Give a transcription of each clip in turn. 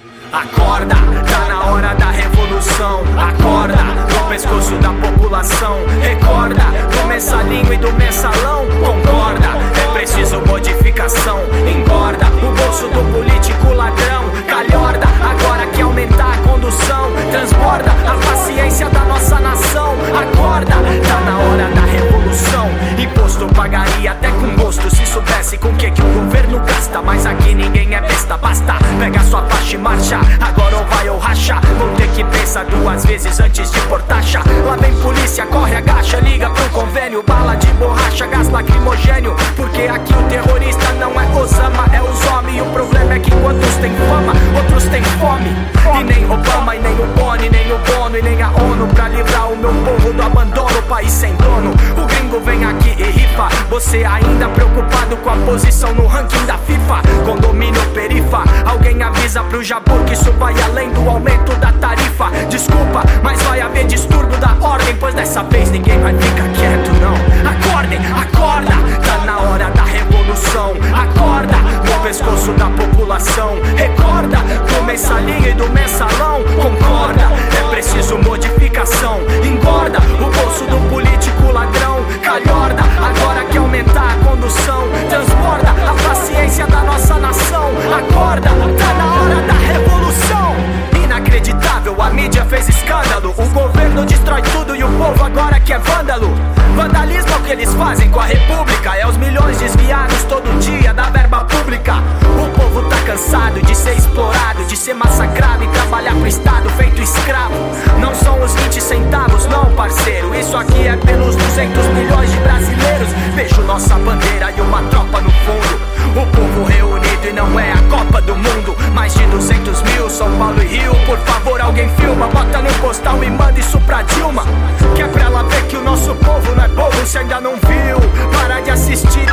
Acorda, tá na hora da revolução. Acorda, no pescoço da população. Recorda, do mensalinho e do mensalão. Concorda, é preciso modificação. Engorda, o bolso do político ladrão. Calhorda, agora que aumentar a condução. Transborda a paciência da nossa nação. Acorda, tá na hora da revolução. Imposto pagaria até com gosto se soubesse com que o governo gasta. Mas aqui ninguém é besta, basta pega sua faixa e marcha. Agora ou vai ou racha. Vou ter que pensar duas vezes antes de pôr taxa. Lá vem polícia, corre, agacha, liga pro convênio. Bala de borracha, gás lacrimogênio. Porque aqui o terrorista não é Osama, é os homens. E o problema é que enquanto uns têm fama, outros têm fome. E nem Obama, e nem o Boni, nem o Bono, e nem a ONU pra livrar o meu povo do abandono. País sem dono, o gringo vem aqui e rifa. Você ainda preocupado com a posição no ranking da FIFA. Condomínio perifa, alguém avisa pro Jabu que isso vai além do aumento da tarifa. Desculpa, mas vai haver distúrbio da ordem, pois dessa vez ninguém vai ficar quieto, não. Acordem, acorda, tá na hora da revolução. Acorda, no pescoço da população. Recorda, do mensalinho e do mensalão. Concorda, é preciso modificação. Engorda, o bolso do político ladrão. Calhorda, agora que aumentar a condução. Transborda a paciência da nossa nação. Acorda, tá na hora da revolução. Inacreditável, a mídia fez escândalo. O governo destrói tudo e o povo agora que é vândalo. Vandalismo é o que eles fazem com a república. É os milhões desviados todo dia da verba pública. O povo tá cansado de ser explorado, de ser massacrado e trabalhar pro Estado feito escravo. Não são os 20 centavos não, parceiro. Isso aqui é pelos 200 milhões de brasileiros. Vejo nossa bandeira e uma tropa no fundo. O povo reunido e não é a Copa do Mundo. Mais de 200 mil, São Paulo e Rio. Por favor, alguém filma, bota no postal e manda isso pra Dilma. Que é pra ela ver que o nosso povo não é bobo. Se ainda não viu, para de assistir.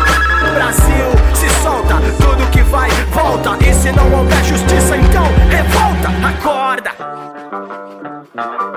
Brasil, se solta, tudo que vai, volta. E se não houver justiça, então revolta. Acorda.